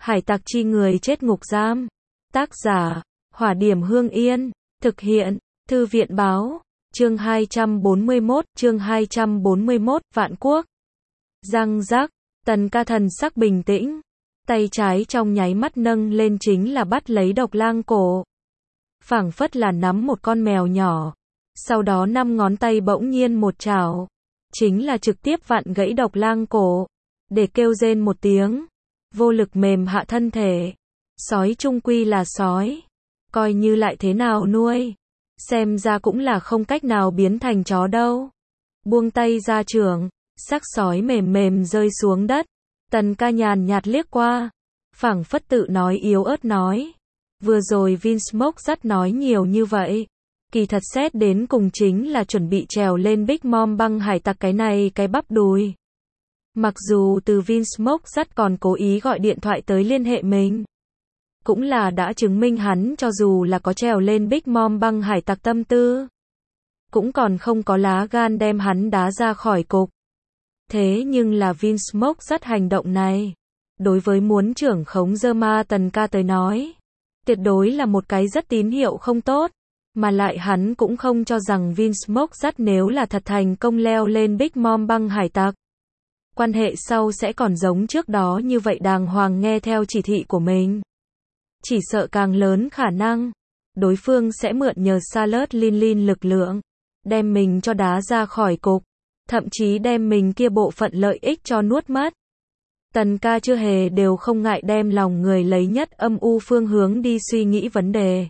Hải tặc chi người chết ngục giam. Tác giả, Hỏa Điểm Hương Yên. Thực hiện, Thư viện Báo. Chương 241, Vạn Quốc. Răng rắc, Tần Ca thần sắc bình tĩnh. Tay trái trong nháy mắt nâng lên chính là bắt lấy Độc Lang cổ. Phảng phất là nắm một con mèo nhỏ. Sau đó 5 ngón tay bỗng nhiên một chảo. Chính là trực tiếp vặn gãy Độc Lang cổ. Để kêu rên một tiếng. Vô lực mềm hạ thân thể. Sói chung quy là sói. Coi như lại thế nào nuôi. Xem ra cũng là không cách nào biến thành chó đâu. Buông tay ra trưởng. Xác sói mềm mềm rơi xuống đất. Tần Ca nhàn nhạt liếc qua. Phảng phất tự nói yếu ớt nói. Vừa rồi Vinsmoke dắt nói nhiều như vậy. Kỳ thật xét đến cùng chính là chuẩn bị trèo lên Big Mom băng hải tặc cái này cái bắp đùi. Mặc dù từ Vinsmoke dắt còn cố ý gọi điện thoại tới liên hệ mình. Cũng là đã chứng minh hắn cho dù là có trèo lên Big Mom băng hải tặc tâm tư. Cũng còn không có lá gan đem hắn đá ra khỏi cục. Thế nhưng là Vinsmoke dắt hành động này. Đối với muốn trưởng khống Zerma Tần Ca tới nói. Tuyệt đối là một cái rất tín hiệu không tốt. Mà lại hắn cũng không cho rằng Vinsmoke dắt nếu là thật thành công leo lên Big Mom băng hải tặc. Quan hệ sau sẽ còn giống trước đó như vậy đàng hoàng nghe theo chỉ thị của mình. Chỉ sợ càng lớn khả năng. Đối phương sẽ mượn nhờ Charlotte Lin lực lượng. Đem mình cho đá ra khỏi cục. Thậm chí đem mình kia bộ phận lợi ích cho nuốt mất. Tần Ca chưa hề đều không ngại đem lòng người lấy nhất âm u phương hướng đi suy nghĩ vấn đề.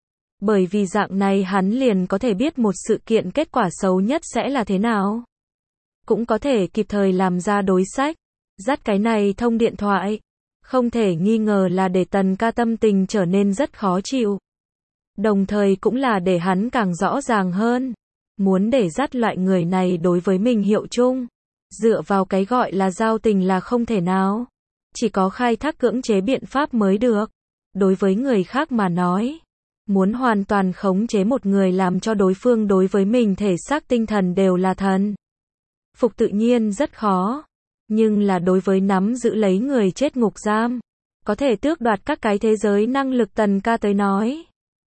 Bởi vì dạng này hắn liền có thể biết một sự kiện kết quả xấu nhất sẽ là thế nào. Cũng có thể kịp thời làm ra đối sách. Dắt cái này thông điện thoại. Không thể nghi ngờ là để Tần Ca tâm tình trở nên rất khó chịu. Đồng thời cũng là để hắn càng rõ ràng hơn. Muốn để dắt loại người này đối với mình hiệu chung. Dựa vào cái gọi là giao tình là không thể nào. Chỉ có khai thác cưỡng chế biện pháp mới được. Đối với người khác mà nói. Muốn hoàn toàn khống chế một người làm cho đối phương đối với mình thể xác tinh thần đều là thần. Phục tự nhiên rất khó. Nhưng là đối với nắm giữ lấy người chết ngục giam. Có thể tước đoạt các cái thế giới năng lực Tần Ca tới nói.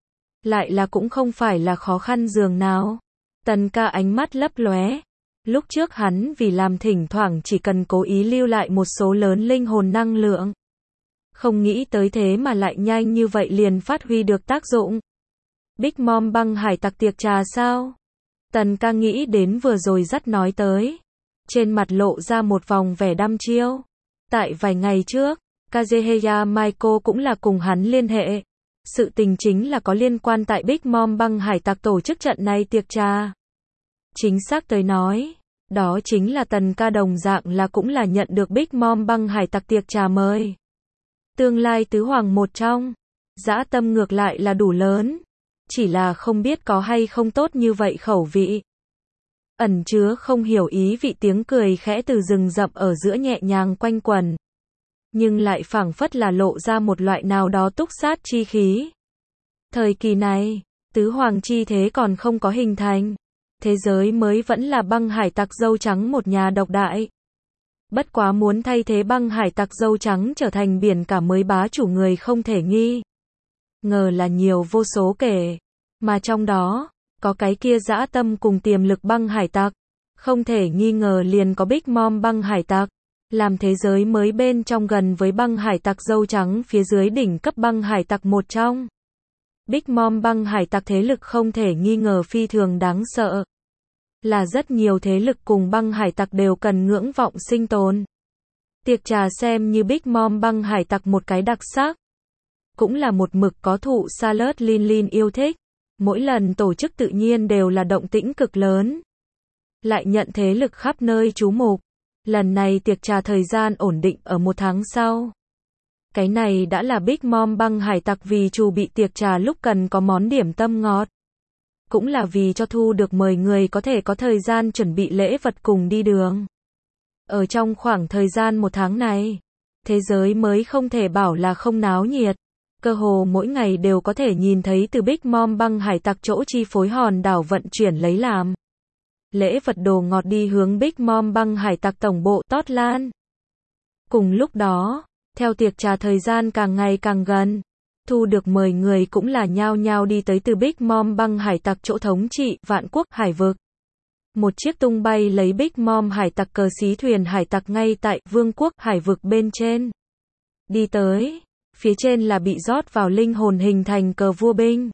Lại là cũng không phải là khó khăn dường nào. Tần Ca ánh mắt lấp lóe. Lúc trước hắn vì làm thỉnh thoảng chỉ cần cố ý lưu lại một số lớn linh hồn năng lượng. Không nghĩ tới thế mà lại nhanh như vậy liền phát huy được tác dụng. Big Mom băng hải tặc tiệc trà sao? Tần Ca nghĩ đến vừa rồi dắt nói tới. Trên mặt lộ ra một vòng vẻ đăm chiêu. Tại vài ngày trước, Kazuhaya Michael cũng là cùng hắn liên hệ. Sự tình chính là có liên quan tại Big Mom băng hải tặc tổ chức trận này tiệc trà. Chính xác tới nói, đó chính là Tần Ca đồng dạng là cũng là nhận được Big Mom băng hải tặc tiệc trà mời. Tương lai tứ hoàng một trong, dã tâm ngược lại là đủ lớn. Chỉ là không biết có hay không tốt như vậy khẩu vị. Ẩn chứa không hiểu ý vị tiếng cười khẽ từ rừng rậm ở giữa nhẹ nhàng quanh quẩn. Nhưng lại phảng phất là lộ ra một loại nào đó túc sát chi khí. Thời kỳ này, tứ hoàng chi thế còn không có hình thành. Thế giới mới vẫn là băng hải tặc dâu trắng một nhà độc đại. Bất quá muốn thay thế băng hải tặc dâu trắng trở thành biển cả mới bá chủ người không thể nghi ngờ là nhiều vô số kể. Mà trong đó, có cái kia dã tâm cùng tiềm lực băng hải tặc. Không thể nghi ngờ liền có Big Mom băng hải tặc. Làm thế giới mới bên trong gần với băng hải tặc dâu trắng phía dưới đỉnh cấp băng hải tặc một trong. Big Mom băng hải tặc thế lực không thể nghi ngờ phi thường đáng sợ. Là rất nhiều thế lực cùng băng hải tặc đều cần ngưỡng vọng sinh tồn. Tiệc trà xem như Big Mom băng hải tặc một cái đặc sắc. Cũng là một mực có thụ Charlotte Lin yêu thích. Mỗi lần tổ chức tự nhiên đều là động tĩnh cực lớn. Lại nhận thế lực khắp nơi chú mục. Lần này tiệc trà thời gian ổn định ở 1 tháng sau. Cái này đã là Big Mom băng hải tặc vì chủ bị tiệc trà lúc cần có món điểm tâm ngọt. Cũng là vì cho thu được mời người có thể có thời gian chuẩn bị lễ vật cùng đi đường. Ở trong khoảng thời gian 1 tháng này, thế giới mới không thể bảo là không náo nhiệt. Cơ hồ mỗi ngày đều có thể nhìn thấy từ Big Mom băng hải tặc chỗ chi phối hòn đảo vận chuyển lấy làm. Lễ vật đồ ngọt đi hướng Big Mom băng hải tặc tổng bộ Totland. Cùng lúc đó, Theo tiệc trà thời gian càng ngày càng gần, thu được mời người cũng là nhao nhao đi tới từ Big Mom băng hải tặc chỗ thống trị Vạn Quốc hải vực. Một chiếc tung bay lấy Big Mom hải tặc cờ xí thuyền hải tặc ngay tại Vương quốc hải vực bên trên. Đi tới, phía trên là bị rót vào linh hồn hình thành cờ vua binh.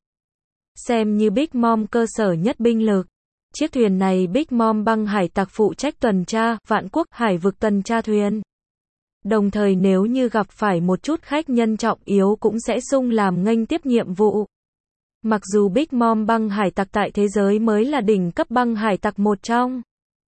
Xem như Big Mom cơ sở nhất binh lực. Chiếc thuyền này Big Mom băng hải tặc phụ trách tuần tra, Vạn Quốc hải vực tuần tra thuyền. Đồng thời nếu như gặp phải một chút khách nhân trọng yếu cũng sẽ sung làm nghênh tiếp nhiệm vụ. Mặc dù Big Mom băng hải tặc tại thế giới mới là đỉnh cấp băng hải tặc một trong.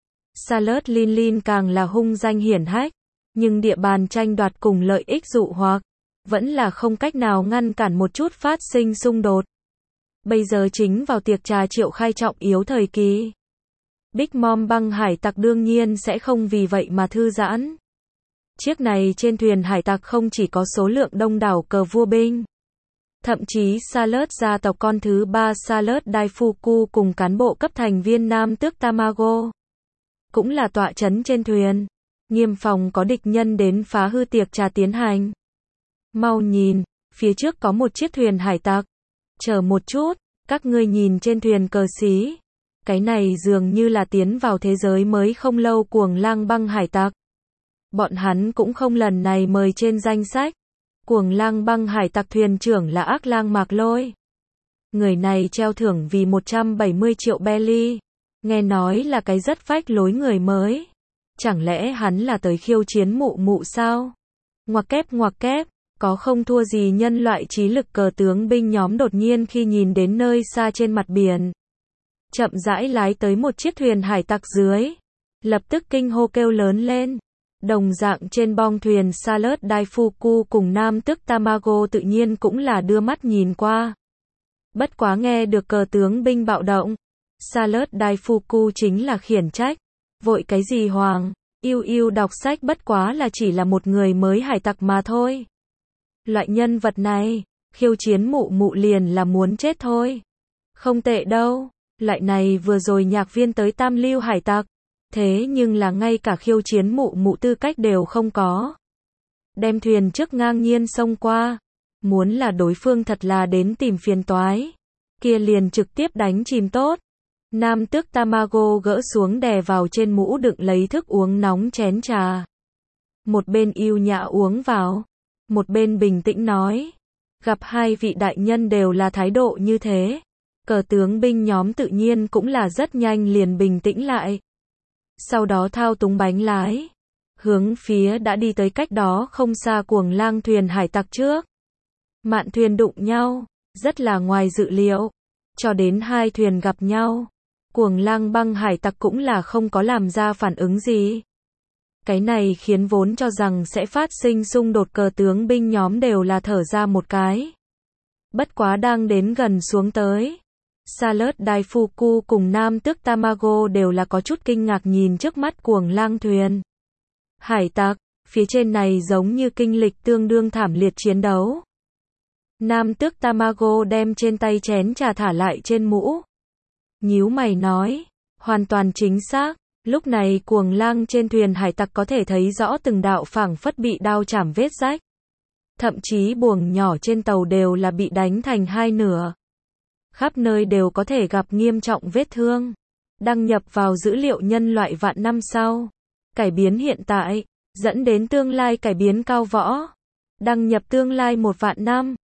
Sailor Lin Lin càng là hung danh hiển hách, nhưng địa bàn tranh đoạt cùng lợi ích dụ hoặc, vẫn là không cách nào ngăn cản một chút phát sinh xung đột. Bây giờ chính vào tiệc trà triệu khai trọng yếu thời kỳ. Big Mom băng hải tặc đương nhiên sẽ không vì vậy mà thư giãn. Chiếc này trên thuyền hải tặc không chỉ có số lượng đông đảo cờ vua binh. Thậm chí Sailor gia tộc con thứ 3 Sailor Daifuku cùng cán bộ cấp thành viên Nam Tước Tamago. Cũng là tọa trấn trên thuyền. Nghiêm phòng có địch nhân đến phá hư tiệc trà tiến hành. Mau nhìn, phía trước có một chiếc thuyền hải tặc. Chờ một chút, các ngươi nhìn trên thuyền cờ xí. Cái này dường như là tiến vào thế giới mới không lâu Cuồng Lang băng hải tặc. Bọn hắn cũng không lần này mời trên danh sách. Cuồng Lang băng hải tặc thuyền trưởng là Ác Lang Mạc Lôi. Người này treo thưởng vì 170 triệu belly. Nghe nói là cái rất phách lối người mới. Chẳng lẽ hắn là tới khiêu chiến mụ mụ sao? Ngoặc kép, có không thua gì nhân loại trí lực cờ tướng binh nhóm đột nhiên khi nhìn đến nơi xa trên mặt biển. Chậm rãi lái tới một chiếc thuyền hải tặc dưới. Lập tức kinh hô kêu lớn lên. Đồng dạng trên bong thuyền Sailor Daifuku cùng Nam Tước Tamago tự nhiên cũng là đưa mắt nhìn qua. Bất quá nghe được cờ tướng binh bạo động. Sailor Daifuku chính là khiển trách. Vội cái gì hoàng, yêu đọc sách bất quá là chỉ là một người mới hải tặc mà thôi. Loại nhân vật này, khiêu chiến mụ mụ liền là muốn chết thôi. Không tệ đâu, loại này vừa rồi nhạc viên tới Tam Lưu hải tặc. Thế nhưng là ngay cả khiêu chiến mụ mụ tư cách đều không có. Đem thuyền trước ngang nhiên xông qua. Muốn là đối phương thật là đến tìm phiền toái. Kia liền trực tiếp đánh chìm tốt. Nam Tước Tamago gỡ xuống đè vào trên mũ đựng lấy thức uống nóng chén trà. Một bên yêu nhã uống vào. Một bên bình tĩnh nói. Gặp hai vị đại nhân đều là thái độ như thế. Cờ tướng binh nhóm tự nhiên cũng là rất nhanh liền bình tĩnh lại. Sau đó thao túng bánh lái. Hướng phía đã đi tới cách đó không xa Cuồng Lang thuyền hải tặc trước. Mạn thuyền đụng nhau. Rất là ngoài dự liệu. Cho đến hai thuyền gặp nhau. Cuồng Lang băng hải tặc cũng là không có làm ra phản ứng gì. Cái này khiến vốn cho rằng sẽ phát sinh xung đột cờ tướng binh nhóm đều là thở ra một cái. Bất quá đang đến gần xuống tới. Sailor Daifuku cùng Nam Tước Tamago đều là có chút kinh ngạc nhìn trước mắt Cuồng Lang thuyền hải tặc, phía trên này giống như kinh lịch tương đương thảm liệt chiến đấu. Nam Tước Tamago đem trên tay chén trà thả lại trên mũ. Nhíu mày nói, hoàn toàn chính xác, lúc này Cuồng Lang trên thuyền hải tặc có thể thấy rõ từng đạo phảng phất bị đao chảm vết rách. Thậm chí buồng nhỏ trên tàu đều là bị đánh thành hai nửa. Khắp nơi đều có thể gặp nghiêm trọng vết thương. Đăng nhập vào dữ liệu nhân loại vạn năm sau. Cải biến hiện tại, dẫn đến tương lai cải biến cao võ. Đăng nhập tương lai 1 vạn năm.